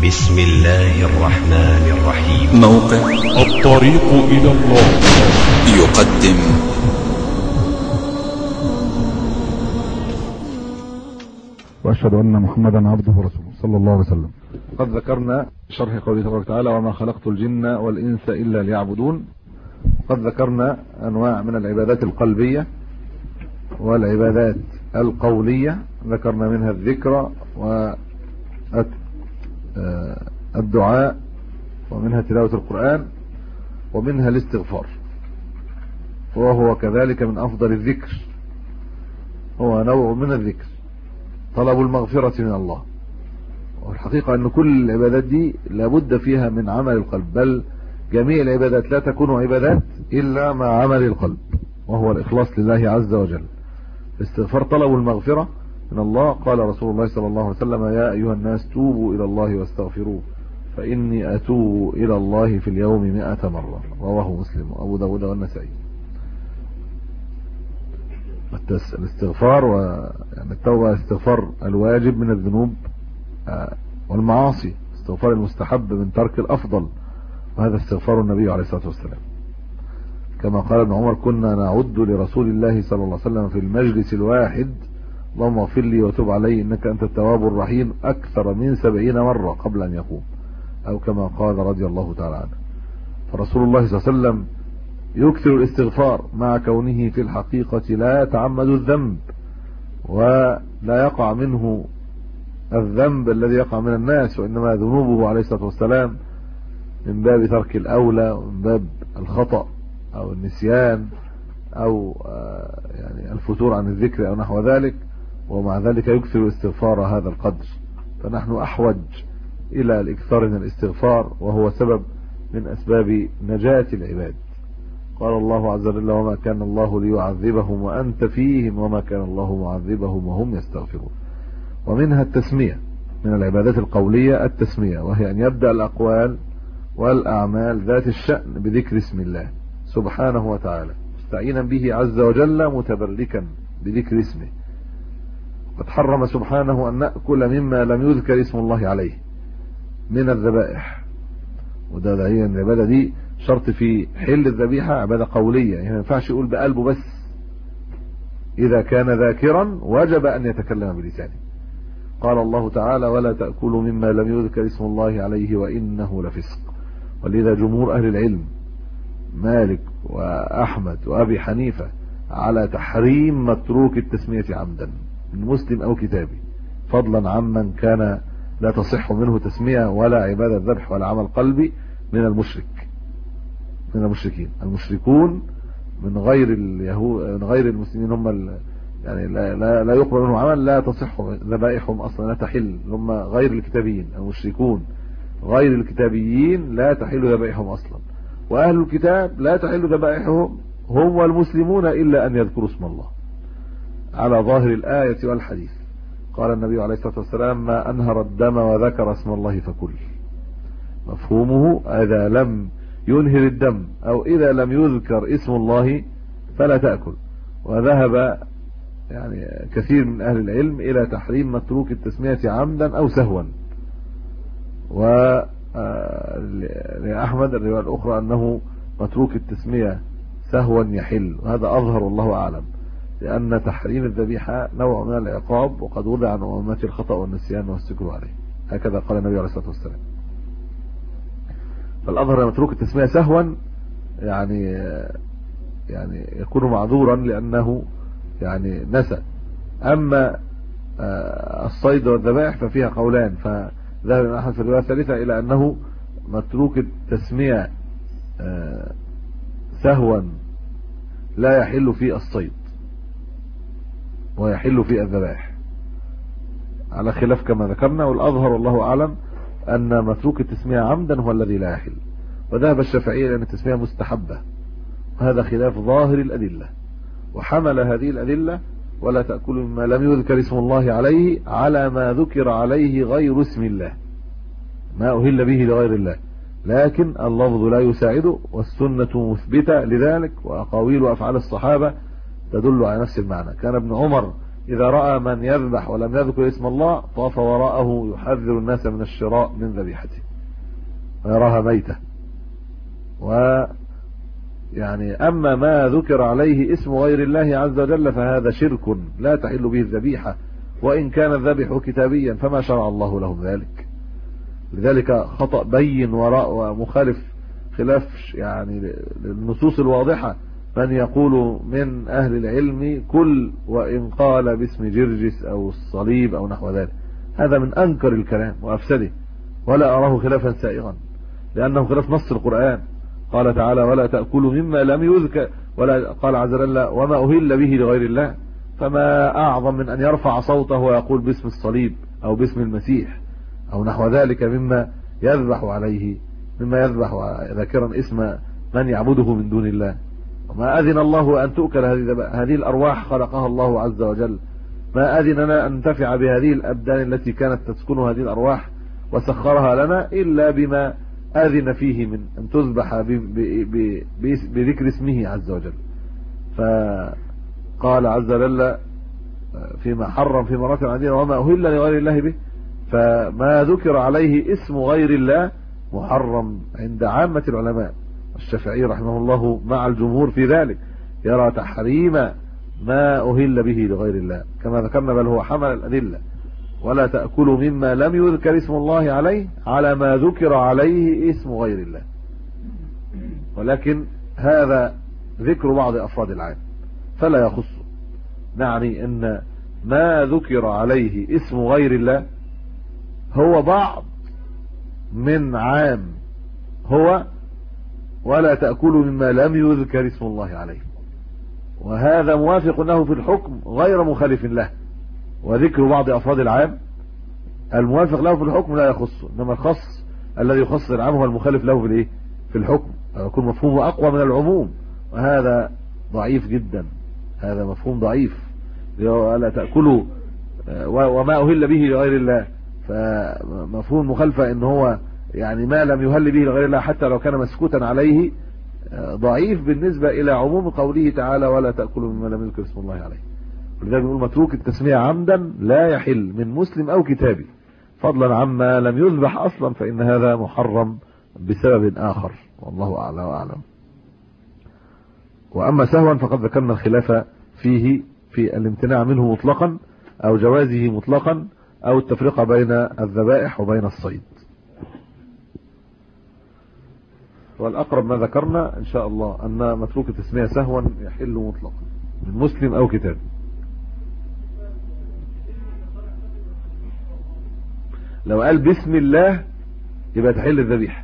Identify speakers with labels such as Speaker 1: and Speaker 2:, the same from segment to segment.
Speaker 1: بسم الله الرحمن الرحيم.
Speaker 2: موقع
Speaker 3: الطريق إلى الله
Speaker 2: يقدم
Speaker 4: وأشهد أن محمدا عبده ورسوله صلى الله عليه وسلم. قد ذكرنا شرح قوله تبارك وتعالى وما خلقت الجن والإنس إلا ليعبدون. قد ذكرنا أنواع من العبادات القلبية والعبادات القولية، ذكرنا منها الذكر والدعاء ومنها تلاوة القرآن ومنها الاستغفار، وهو كذلك من أفضل الذكر، هو نوع من الذكر طلب المغفرة من الله. والحقيقة أن كل العبادات دي لابد فيها من عمل القلب، بل جميع العبادات لا تكون عبادات إلا مع عمل القلب، وهو الإخلاص لله عز وجل. الاستغفار طلب المغفرة من الله. قال رسول الله صلى الله عليه وسلم يا أيها الناس توبوا إلى الله واستغفروه فإني أتوب إلى الله في اليوم 100 مرة، رواه مسلم وأبو داود والنسائي. الاستغفار يعني التوبة استغفار الواجب من الذنوب والمعاصي، استغفار المستحب من ترك الأفضل، وهذا استغفار النبي عليه الصلاة والسلام. كما قال ابن عمر كنا نعد لرسول الله صلى الله عليه وسلم في المجلس الواحد اللهم اغفر لي وتب علي إنك أنت التواب الرحيم أكثر من 70 مرة قبل أن يقوم، أو كما قال رضي الله تعالى عنه. فرسول الله صلى الله عليه وسلم يكثر الاستغفار مع كونه في الحقيقة لا يتعمد الذنب ولا يقع منه الذنب الذي يقع من الناس، وإنما ذنوبه عليه الصلاة والسلام من باب ترك الأولى ومن باب الخطأ أو النسيان أو يعني الفتور عن الذكر أو نحو ذلك، ومع ذلك يكثر الاستغفار هذا القدر. فنحن أحوج إلى الإكثار من الاستغفار، وهو سبب من أسباب نجاة العباد. قال الله عز وجل وما كان الله ليعذبهم وأنت فيهم وما كان الله معذبهم وهم يستغفرون. ومنها التسمية، من العبادات القولية التسمية، وهي أن يبدأ الأقوال والأعمال ذات الشأن بذكر اسم الله سبحانه وتعالى مستعينا به عز وجل متبركا بذكر اسمه. قد حرم سبحانه أن نأكل مما لم يذكر اسم الله عليه من الذبائح، وده هي العبادة دي شرط في حل الذبيحة، عبادة قولية، يعني ما ينفعش يقول بقلبه بس، إذا كان ذاكرا وجب أن يتكلم بلسانه. قال الله تعالى ولا تأكلوا مما لم يذكر اسم الله عليه وإنه لفسق. ولذا جمهور أهل العلم مالك وأحمد وأبي حنيفة على تحريم متروك التسمية عمدا من مسلم أو كتابي، فضلا عمن كان لا تصح منه تسمية ولا عبادة ذبح ولا عمل قلبي من من المشركين. المشركون من غير اليهود من غير المسلمين هم يعني لا يقبل منهم عمل، لا تصح ذبائحهم اصلا، لا تحل. هم غير الكتابيين، المشركون غير الكتابيين لا تحل ذبائحهم اصلا، واهل الكتاب لا تحل ذبائحهم هم والمسلمون الا ان يذكروا اسم الله على ظاهر الآية والحديث. قال النبي عليه الصلاة والسلام ما أنهر الدم وذكر اسم الله فكل. مفهومه إذا لم ينهر الدم أو إذا لم يذكر اسم الله فلا تأكل. وذهب يعني كثير من أهل العلم إلى تحريم متروك التسمية عمدا أو سهوا. ولأحمد الرواية الأخرى أنه متروك التسمية سهوا يحل، وهذا أظهر الله أعلم، لأن تحريم الذبيحة نوع من العقاب، وقد وضع عن أمات الخطأ والنسيان والسكر عليه، هكذا قال النبي عليه الصلاة والسلام. فالأظهر متروك التسمية سهوا يعني يكون معذورا لأنه يعني نسى. أما الصيد والذبائح ففيها قولان، فذهب ابن أحمد في الرواية الثالثة إلى أنه متروك التسمية سهوا لا يحل في الصيد ويحل في الذبائح على خلاف كما ذكرنا. والأظهر والله أعلم أن متروك التسمية عمدا هو الذي لا يحل. وذهب الشافعي لأن التسمية مستحبة، وهذا خلاف ظاهر الأدلة، وحمل هذه الأدلة ولا تأكلوا مما لم يذكر اسم الله عليه على ما ذكر عليه غير اسم الله، ما أهل به لغير الله، لكن اللفظ لا يساعده والسنة مثبتة لذلك، وأقاويل وأفعال الصحابة تدل على نفس المعنى. كان ابن عمر إذا رأى من يذبح ولم يذكر اسم الله طاف وراءه يحذر الناس من الشراء من ذبيحته ويراها ميتة. يعني أما ما ذكر عليه اسم غير الله عز وجل فهذا شرك لا تحل به الذبيحة وإن كان الذبح كتابيا فما شرع الله لهم ذلك. لذلك خطأ بين وراء ومخالف خلاف يعني للنصوص الواضحة من يقول من أهل العلم كل وإن قال باسم جرجس أو الصليب أو نحو ذلك، هذا من أنكر الكلام وأفسده، ولا أراه خلافا سائغا لأنه خلاف نص القرآن. قال تعالى ولا تأكلوا مما لم يذكر، ولا قال عز وجل وما أهل به لغير الله، فما أعظم من أن يرفع صوته ويقول باسم الصليب أو باسم المسيح أو نحو ذلك مما يذبح عليه، مما يذبح ذاكرا اسم من يعبده من دون الله. وما أذن الله أن تؤكل هذه الأرواح خلقها الله عز وجل، ما أذن لنا أن ننتفع بهذه الأبدان التي كانت تسكن هذه الأرواح وسخرها لنا إلا بما أذن فيه من أن تذبح بذكر اسمه عز وجل. فقال عز وجل فيما حرم في مرات عديدة وما أهل لغير الله به، فما ذكر عليه اسم غير الله محرم عند عامة العلماء. الشافعي رحمه الله مع الجمهور في ذلك يرى تحريم ما أهل به لغير الله كما ذكرنا، بل هو حمل الأدلة ولا تأكلوا مما لم يذكر اسم الله عليه على ما ذكر عليه اسم غير الله. ولكن هذا ذكر بعض أفراد العام فلا يخص، نعني أن ما ذكر عليه اسم غير الله هو بعض من عام، هو ولا تأكلوا مما لم يذكر اسم الله عليه، وهذا موافق له في الحكم غير مخالف له. وذكر بعض أفراد العام الموافق له في الحكم لا يخصه، إنما الخص الذي يخص العام هو المخالف له في الحكم، يكون مفهومه أقوى من العموم، وهذا ضعيف جدا، هذا مفهوم ضعيف. ولا تأكلوا وما أهل به لغير الله، فمفهوم مخالفة إن هو يعني ما لم يهل به لغير الله حتى لو كان مسكوتا عليه ضعيف بالنسبة إلى عموم قوله تعالى ولا تأكلوا مما لم يذكر اسم الله عليه. ولذلك نقول متروك التسمية عمدا لا يحل من مسلم أو كتابي، فضلا عما لم يذبح أصلا فإن هذا محرم بسبب آخر، والله أعلى وأعلم. وأما سهوا فقد ذكرنا الخلاف فيه في الامتناع منه مطلقا أو جوازه مطلقا أو التفرقة بين الذبائح وبين الصيد. والأقرب ما ذكرنا إن شاء الله أن متروك التسمية سهوا يحل مطلقا من مسلم أو كتاب. لو قال بسم الله يبقى تحل الذبيحة،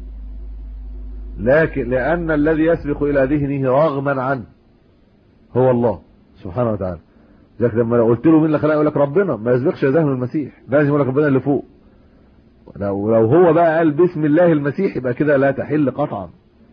Speaker 4: لكن لأن الذي يسبق إلى ذهنه رغما عنه هو الله سبحانه وتعالى. لكن لما لو قلت له مين اللي خلقه يقول لك ربنا، ما يسبقش ذهن المسيح، لازم يقول لك ربنا اللي فوق. لو هو بقى قال بسم الله المسيح يبقى كده لا تحل قطعا.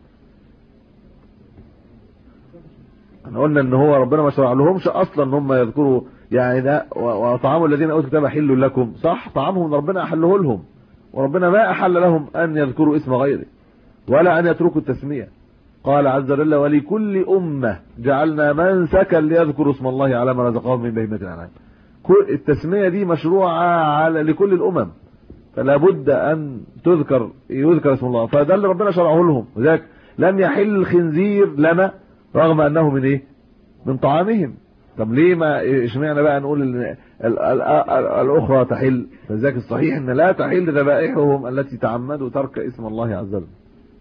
Speaker 4: احنا قلنا ان هو ربنا ما شرع لهمش اصلا ان هم يذكروا يعني ده وطعام الذين اوتوا الكتاب حل لكم، صح، طعامهم ربنا احله لهم، وربنا ما احل لهم ان يذكروا اسم غيره ولا ان يتركوا التسميه. قال عز وجل ولكل امه جعلنا منسكا ليذكروا اسم الله على ما رزقهم من بهيمه الانعام. التسميه دي مشروعه لكل الامم، فلا بد ان يذكر اسم الله، فده اللي ربنا شرعه لهم. وذلك لم يحل الخنزير لنا رغم انه من طعامهم. طب ليه ما اشمعنى بقى نقول الاخرى تحل؟ فذلك الصحيح ان لا تحل ذبائحهم التي تعمدوا ترك اسم الله عز وجل.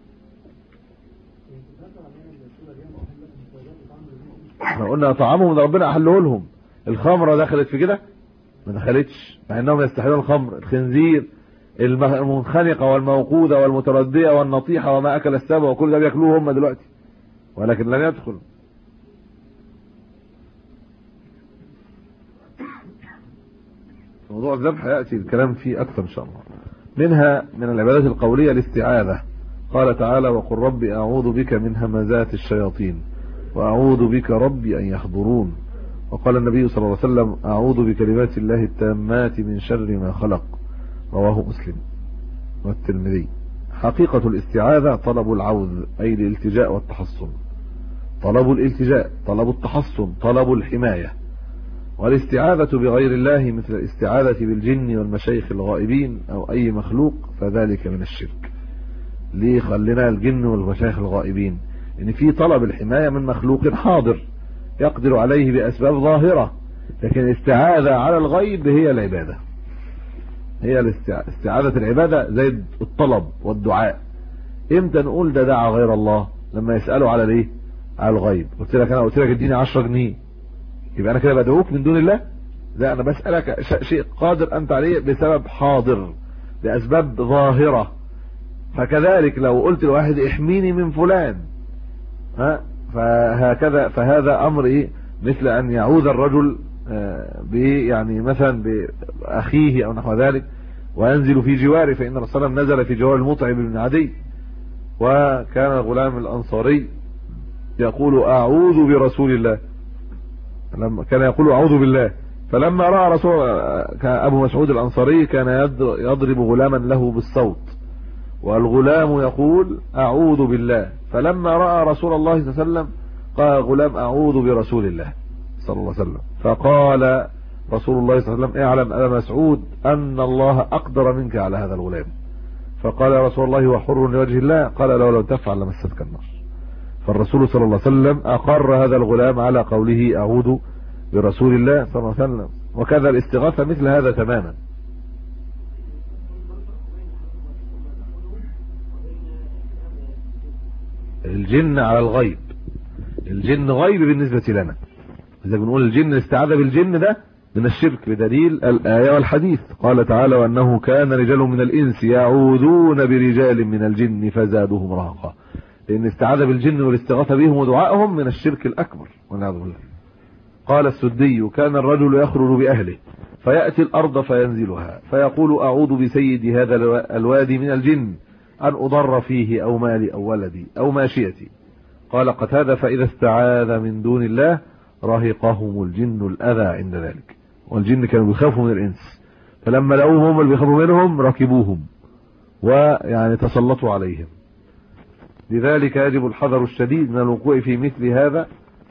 Speaker 4: احنا قلنا طعامهم ده ربنا احله لهم. الخمره دخلت في كده؟ ما دخلتش، مع انهم يستحلون الخمر. الخنزير، المنخنقه والموقوده والمترديه والنطيحه وما اكل السبع وكل ده بياكلوه هم دلوقتي، ولكن لم يدخل. موضوع الذبح ياتي الكلام فيه اكثر ان شاء الله. منها من العبادات القوليه الاستعاذه. قال تعالى وقل ربي اعوذ بك من همزات الشياطين واعوذ بك ربي ان يحضرون. وقال النبي صلى الله عليه وسلم اعوذ بكلمات الله التامات من شر ما خلق. رواه مسلم والترمذي. حقيقة الاستعاذة طلب العوذ أي الالتجاء والتحصن. طلب الالتجاء، طلب التحصن، طلب الحماية. والاستعاذة بغير الله مثل الاستعاذة بالجن والمشايخ الغائبين أو أي مخلوق فذلك من الشرك. ليه خلينا الجن والمشايخ الغائبين؟ إن في طلب الحماية من مخلوق حاضر يقدر عليه بأسباب ظاهرة، لكن الاستعاذة على الغيب هي العبادة، هي استعاذة العبادة زي الطلب والدعاء. امتى نقول ده دعا غير الله؟ لما يسألوا على ليه؟ على الغيب. قلت لك اديني 10 جنيه، يبقى انا كده بدعوك من دون الله؟ لا، انا بسألك شيء قادر انت عليه بسبب حاضر بأسباب ظاهرة. فكذلك لو قلت لواحد احميني من فلان، فهكذا، فهذا امر ايه؟ مثل ان يعوذ الرجل يعني مثلا باخيه او نحو ذلك وينزل في جواره، فان الرسول صلى الله عليه وسلم نزل في جوار المطعم بن عدي، وكان الغلام الانصاري يقول اعوذ برسول الله، لما كان يقول اعوذ بالله، فلما راى رسول ابو مسعود الانصاري كان يضرب غلاما له بالصوت والغلام يقول اعوذ بالله، فلما راى رسول الله صلى الله عليه وسلم قال غلام اعوذ برسول الله صلى الله عليه وسلم، فقال رسول الله صلى الله عليه وسلم اعلم ابا مسعود ان الله اقدر منك على هذا الغلام. فقال يا رسول الله وحر لوجه الله، قال لو لم تفعل لمستك النار. فالرسول صلى الله عليه وسلم اقر هذا الغلام على قوله اعوذ برسول الله صلى الله عليه وسلم. وكذا الاستغاثة مثل هذا تماما. الجن على الغيب، الجن غيب بالنسبة لنا، إذا بنقول الجن الاستعاذة بالجن ده من الشرك بدليل الآية والحديث. قال تعالى وأنه كان رجال من الإنس يعوذون برجال من الجن فزادوهم رهقا، لأن استعاذة بالجن والاستغاثة بهم ودعائهم من الشرك الأكبر والعياذ بالله. قال السدي كان الرجل يخرج بأهله فيأتي الأرض فينزلها فيقول أعوذ بسيد هذا الوادي من الجن أن أضر فيه أو مالي أو ولدي أو ماشيتي. قال قتادة فإذا استعاذ من دون الله رهقهم الجن الأذى عند ذلك. والجن كانوا بيخافوا من الإنس، فلما لقوهم هم اللي بيخافوا منهم ركبوهم ويعني تسلطوا عليهم. لذلك يجب الحذر الشديد من الوقوع في مثل هذا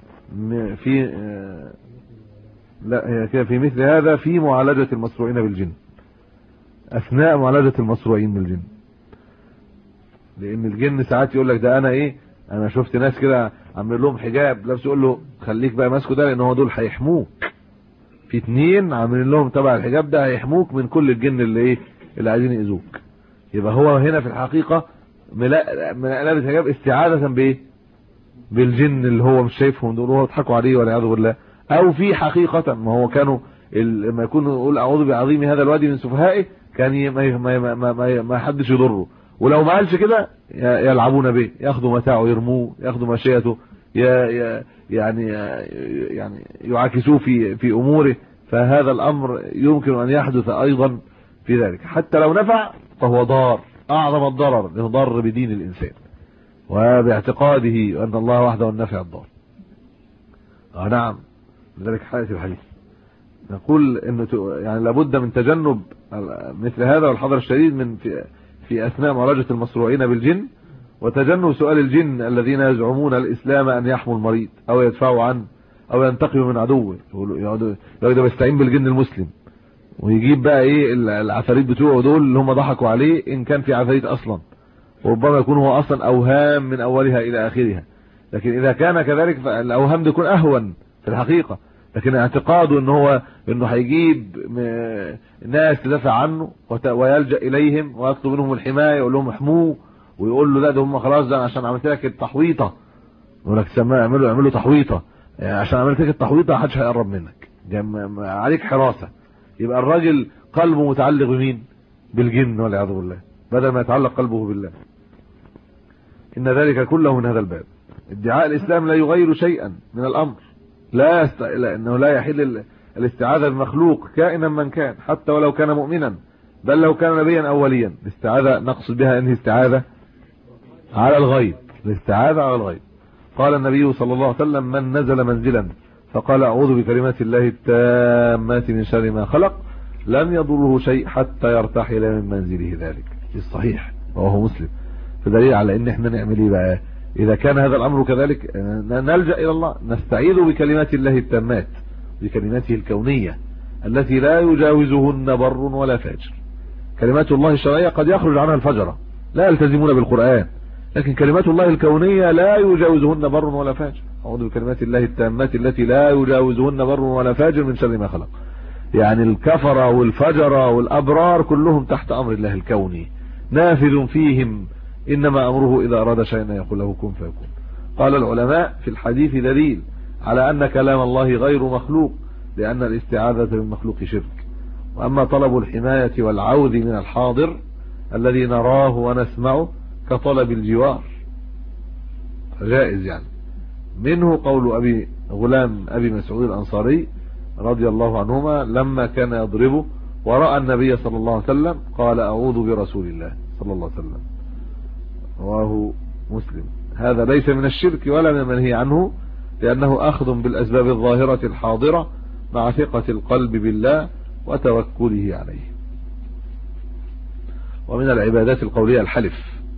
Speaker 4: في مثل هذا في معالجة المصروعين بالجن، أثناء معالجة المصروعين بالجن. لأن الجن ساعات يقول لك ده أنا شفت ناس كده عامل لهم حجاب لابس، يقول له خليك بقى ماسكه ده لأن هو دول هيحموك. في 2 عاملين لهم تبع الحجاب ده هيحموك من كل الجن اللي عايزين يأذوك. يبقى هو هنا في الحقيقة من لابس حجاب استعاذة بايه؟ بالجن اللي هو مش شايفهم دول، هو يضحكوا عليه والعياذ بالله. او في حقيقة ما هو كانوا لما يكونوا يقول اعوذ بعظيم هذا الوادي من سفهائه كان ما حدش يضره، ولو ما قالش كده يلعبون به، ياخذوا متاعه يرموه، ياخذوا ماشيته يعني يعاكسوه في اموره. فهذا الامر يمكن ان يحدث ايضا في ذلك، حتى لو نفع فهو ضار، اعظم الضرر انه ضر بدين الانسان وباعتقاده ان الله وحده النافع الضار. نعم، لذلك حالة الحديث نقول انه يعني لابد من تجنب مثل هذا والحذر الشديد من في اثناء معالجة المصروعين بالجن، وتجنب سؤال الجن الذين يزعمون الاسلام ان يحموا المريض او يدفعوا عنه او ينتقموا من عدوه. يقعدوا بيستعين بالجن المسلم ويجيب بقى العفاريت بتوعه دول اللي هم ضحكوا عليه، ان كان في عفاريت اصلا، وربما يكون هو اصلا اوهام من اولها الى اخرها. لكن اذا كان كذلك فالاوهام تكون اهون في الحقيقة، لكن اعتقاده انه هيجيب ناس تدافع عنه ويلجأ اليهم ويطلب منهم الحماية، يقول لهم احموه، ويقول له لا ده هم خلاص ده عشان عملت لك التحويطة، يقول لك اعملوا تحويطة، يعني عشان عملت لك التحويطة محدش هيقرب منك، عليك حراسة. يبقى الراجل قلبه متعلق بمين؟ بالجن والعياذ بالله، بدل ما يتعلق قلبه بالله. ان ذلك كله من هذا الباب. ادعاء الاسلام لا يغير شيئا من الامر، لانه لا يحل الاستعاذة بمخلوق كائنا من كان، حتى ولو كان مؤمنا، بل لو كان نبيا اوليا. الاستعاذة نقصد بها انها استعاذة على الغيب، الاستعاذة على الغيب. قال النبي صلى الله عليه وسلم من نزل منزلا فقال اعوذ بكلمات الله التامات من شر ما خلق لم يضره شيء حتى يرتحل من منزله ذلك. في الصحيح وهو مسلم. فدليل على ان احنا نعمل ايه بقى اذا كان هذا الامر كذلك؟ نلجأ الى الله، نستعيذ بكلمات الله التامات بكلماته الكونية التي لا يجاوزهن بر ولا فاجر. كلمات الله الشرعية قد يخرج عنها الفجرة لا يلتزمون بالقرآن، لكن كلمات الله الكونية لا يجاوزهن بر ولا فاجر. أعوذ بكلمات الله التامات التي لا يجاوزهن بر ولا فاجر من شر ما خلق. يعني الكفرة والفجرة والأبرار كلهم تحت أمر الله الكوني نافذ فيهم، إنما أمره إذا أراد شيئا يقول له كن فيكون. قال العلماء في الحديث دليل على أن كلام الله غير مخلوق، لأن الاستعاذة بالمخلوق شرك. وأما طلب الحماية والعوذ من الحاضر الذي نراه ونسمعه كطلب الجوار جائز. يعني منه قول أبي غلام أبي مسعود الأنصاري رضي الله عنهما لما كان يضربه ورأى النبي صلى الله عليه وسلم قال أعوذ برسول الله صلى الله عليه وسلم، رواه مسلم. هذا ليس من الشرك ولا من المنهي عنه، لأنه أخذ بالأسباب الظاهرة الحاضرة مع ثقة القلب بالله وتوكله عليه. ومن العبادات القولية الحلف،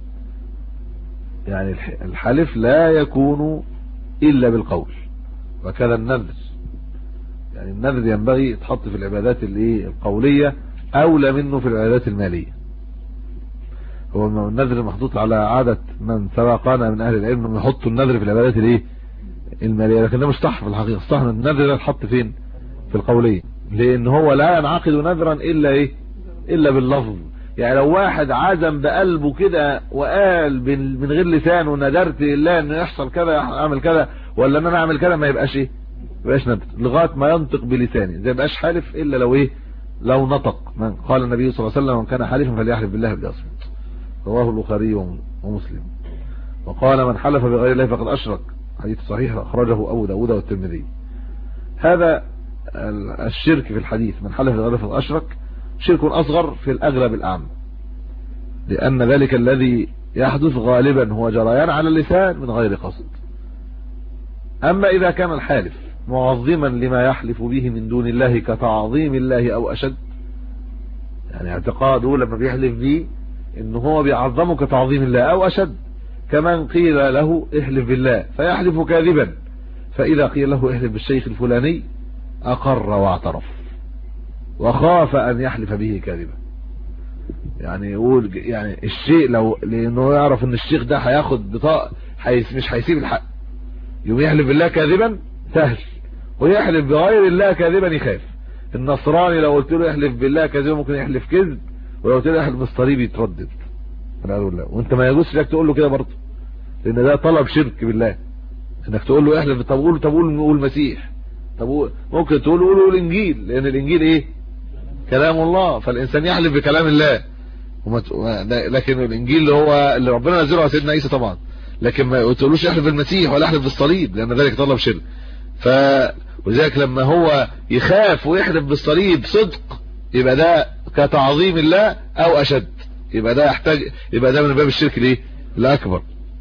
Speaker 4: يعني الحلف لا يكون إلا بالقول، وكذا النذر. يعني النذر ينبغي يتحط في العبادات القولية أولى منه في العبادات المالية. هو النذر محطوط على عادة من سبقنا من أهل العلم أن يحطوا النذر في العبادات المالية، لكن ده مش صح في الحقيقة. صح ان النذر ده يتحط فين؟ في القولية، لأن هو لا ينعقد نذرا إلا باللفظ. يعني لو واحد عزم بقلبه كده وقال من غير لسانه ندرت لله انه يحصل كذا اعمل كذا ولا ان انا اعمل كذا، ما يبقاش يبقاش نذر لغايه ما ينطق بلسانه. ما يبقاش حالف الا لو نطق. من قال النبي صلى الله عليه وسلم من كان حالفا فليحلف بالله بأصمت، رواه البخاري ومسلم. وقال من حلف بغير الله فقد اشرك، حديث صحيح اخرجه ابو داود والترمذي. هذا الشرك في الحديث من حلف بغير الله فقد اشرك شرك اصغر في الاغلب الاعم، لان ذلك الذي يحدث غالبا هو جريان على اللسان من غير قصد. اما اذا كان الحالف معظما لما يحلف به من دون الله كتعظيم الله او اشد، يعني اعتقاده لما بيحلف به انه هو بيعظمه كتعظيم الله او اشد، كمن قيل له احلف بالله فيحلف كاذبا، فاذا قيل له احلف بالشيخ الفلاني اقر واعترف وخاف ان يحلف به كاذبا. يعني يقول يعني الشيء لانه يعرف ان الشيخ ده هياخد بطاقه مش هيسيب الحق، يوم يحلف بالله كاذبا سهل، ويحلف بغير الله كاذبا يخاف. النصراني لو قلت له احلف بالله كاذبا ممكن يحلف كذب، ولو قلت له احلف بالصليب يتردد. وانت ما يجوزش لك تقول له كده برضه، لان ده طلب شرك بالله انك تقول له احلف. طب قول المسيح، طب ممكن تقول له الانجيل، لان الانجيل كلام الله، فالانسان يحلف بكلام الله. لكن الانجيل اللي ربنا نزله على سيدنا عيسى طبعا، لكن ما تقولوش احلف بالمسيح ولا احلف بالصليب، لان ذلك طلب شرك. ولذلك لما هو يخاف ويحلف بالصليب صدق يبقى ده كتعظيم الله او اشد، يبقى ده من باب الشرك الاكبر.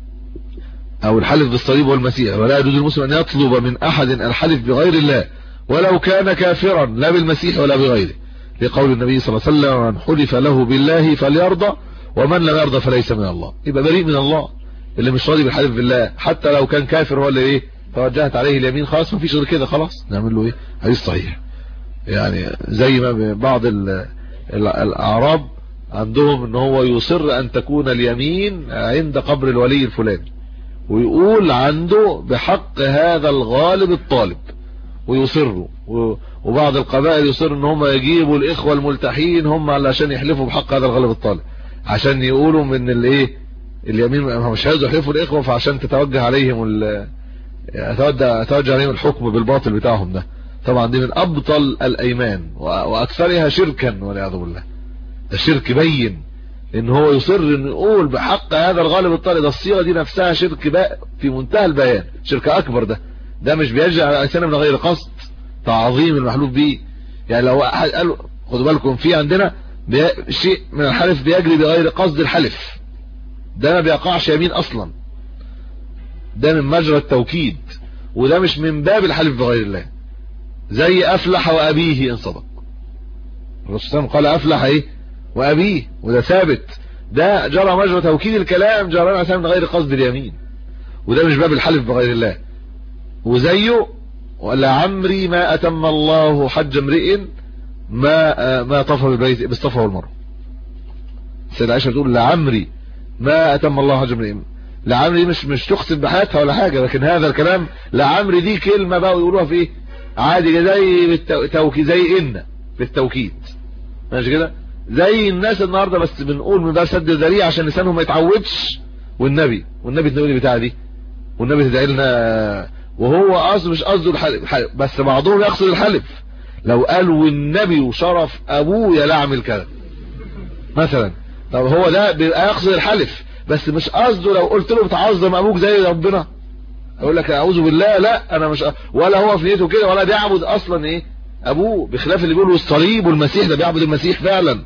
Speaker 4: او الحلف بالصليب والمسيح. ولا يجوز المسلم ان يطلب من احد الحلف بغير الله ولو كان كافرا، لا بالمسيح ولا بغيره، لقول النبي صلى الله عليه وسلم من حلف له بالله فليرضى ومن لم يرضى فليس من الله. يبقى بريء من الله اللي مش راضي بالحلف بالله، حتى لو كان كافر هو اللي توجهت عليه اليمين، خلاص مفيش غير كده، خلاص نعمل له حديث صحيح. يعني زي ما بعض الاعراب عندهم ان هو يصر ان تكون اليمين عند قبر الولي الفلاني، ويقول عنده بحق هذا الغالب الطالب ويصروا. وبعض القبائل يصر ان هم يجيبوا الاخوة الملتحين هم علشان يحلفوا بحق هذا الغالب الطالب، عشان يقولوا من اليمين مش عايزوا يحلفوا الاخوة، فعشان تتوجه عليهم الحكم بالباطل بتاعهم ده. طبعا دي من ابطل الايمان واكثرها شركا والعياذ بالله. ده شرك بين، ان هو يصر ان يقول بحق هذا الغالب الطالب. الصيغه دي نفسها شرك بقى في منتهى البيان، شرك اكبر. ده مش بيرجع على الانسان من غير قصد، تعظيم المحلوف به. يعني لو احد قال خدوا بالكم في عندنا شيء من الحلف بيجري بغير قصد الحلف، ده ما بيقعش يمين اصلا، ده من مجرى التوكيد، وده مش من باب الحلف بغير الله. زي افلح وابيه ان صدق، الرسول صلى الله عليه وسلم قال افلح وابيه، وده ثابت، ده جرى مجرى توكيد الكلام، جرى مثلا من غير قصد اليمين، وده مش باب الحلف بغير الله. وزيه لعمري ما أتم الله حج امرئ ما طاف بالبيت بالصفا والمروة. السيدة عائشة بتقول لعمري ما أتم الله حج امرئ. لعمري مش تقسم بحياتها ولا حاجة، لكن هذا الكلام لعمري دي كلمة بقى يقولوها في ايه عادي زي بالتوكيد، زي إن بالتوكيد ماشي كده، زي الناس النهارده بس بنقول من باب سد الذريعه عشان لسانهم ما يتعودش. والنبي تقول لي بتاع دي، والنبي تدعي لنا، وهو قصده مش قصده الحلف، بس بعضهم يقصد الحلف. لو قال والنبي وشرف ابويا لا اعمل كذا مثلا، طب هو ده بيبقى يقصد الحلف، بس مش قصده. لو قلت له بتعظم ابوك زي ربنا اقول لك اعوذ بالله، لا انا مش، ولا هو في نيته كده، ولا بيعبد اصلا ايه ابوه، بخلاف اللي بيقولوا الصليب والمسيح ده بيعبد المسيح فعلا،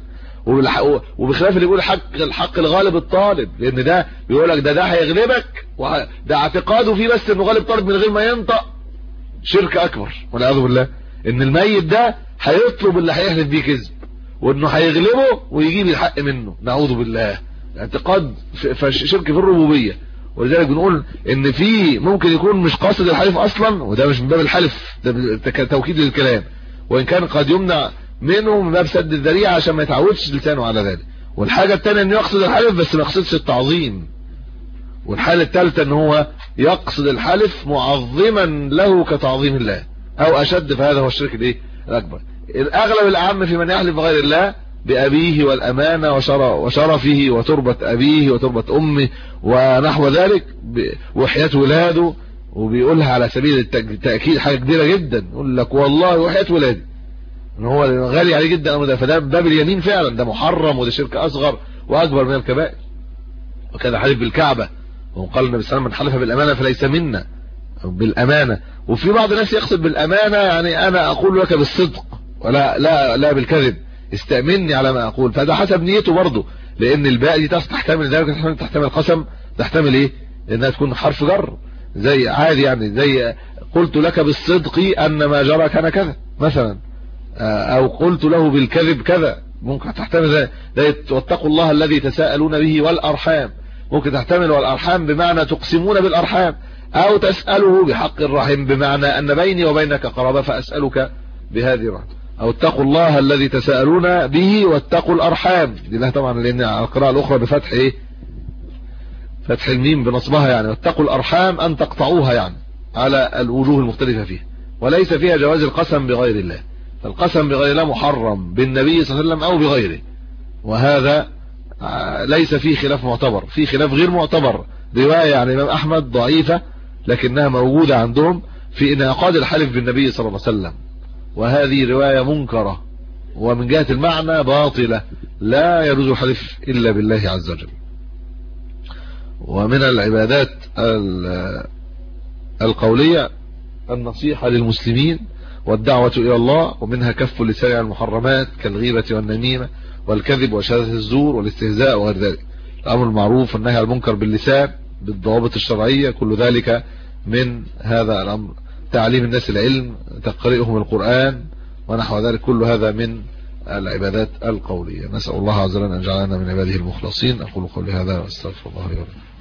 Speaker 4: وبخلاف اللي بيقول الحق الغالب الطالب، لان ده بيقول لك ده هيغلبك، ده اعتقاده فيه بس انه غالب طالب من غير ما ينطق، شرك اكبر والعياذ بالله. ان الميت ده هيطلب اللي هيحلف بيه كذب، وانه هيغلبه ويجيب الحق منه، نعوذ بالله. اعتقاد شرك في الربوبيه. ولذلك بنقول ان في ممكن يكون مش قاصد الحلف اصلا، وده مش من باب الحلف، ده توكيد للكلام، وان كان قد يمنع منه من باب سد الذريعه عشان ما يتعودش لسانه على ذلك. والحاجه الثانيه انه يقصد الحلف بس ما يقصدش التعظيم. والحاله الثالثه ان هو يقصد الحلف معظما له كتعظيم الله او اشد، فهذا هو الشرك الايه الاكبر. الاغلب الاعم في من يحلف بغير الله بأبيه والأمانة وشرفه وتربة أبيه وتربة أمه ونحو ذلك وحياة ولاده، وبيقولها على سبيل التأكيد حاجة كبيرة جدا، يقول لك والله وحياة ولادي، ان هو غالي عليه جدا، فده باب اليمين فعلا، ده محرم، وده شرك أصغر وأكبر من الكبائر. وكان حلف بالكعبة، وقال النبي صلى الله عليه وسلم من حلف بالأمانة فليس منا، بالأمانة. وفي بعض الناس يقصد بالأمانة يعني أنا أقول لك بالصدق ولا لا بالكذب، استأمني على ما أقول، فهذا حسب نيته برضه، لأن الباء دي تحتمل ذلك، تحتمل القسم، تحتمل إيه؟ لأنها تكون حرف جر، زي عادي يعني، زي قلت لك بالصدق أن ما جرى كان كذا مثلا، أو قلت له بالكذب كذا، ممكن تحتمل ذلك. واتقوا الله الذي تساءلون به والأرحام، ممكن تحتمل والأرحام بمعنى تقسمون بالأرحام، أو تسأله بحق الرحم بمعنى أن بيني وبينك قرابة فأسألك بهذه الرحمة، او اتقوا الله الذي تساءلون به واتقوا الارحام، دي لها طبعا لان القراءه الاخرى بفتح ايه، فتح الميم بنصبها يعني، واتقوا الارحام ان تقطعوها يعني، على الوجوه المختلفه فيها، وليس فيها جواز القسم بغير الله. فالقسم بغير الله محرم بالنبي صلى الله عليه وسلم او بغيره، وهذا ليس فيه خلاف معتبر، في خلاف غير معتبر، روايه عن الامام احمد ضعيفه لكنها موجوده عندهم في انعقاد الحلف بالنبي صلى الله عليه وسلم، وهذه رواية منكرة، ومن جهة المعنى باطلة، لا يجوز الحلف إلا بالله عز وجل. ومن العبادات القولية النصيحة للمسلمين والدعوة إلى الله، ومنها كف اللسان عن المحرمات كالغيبة والنميمة والكذب وشهادة الزور والاستهزاء وغير ذلك. الأمر المعروف والنهي عن المنكر باللسان بالضوابط الشرعية، كل ذلك من هذا الأمر. تعليم الناس العلم، تقرئهم القرآن ونحو ذلك، كل هذا من العبادات القولية. نسأل الله عز وجل أن يجعلنا من عباده المخلصين. أقول قولي هذا واستغفر الله لي ولكم.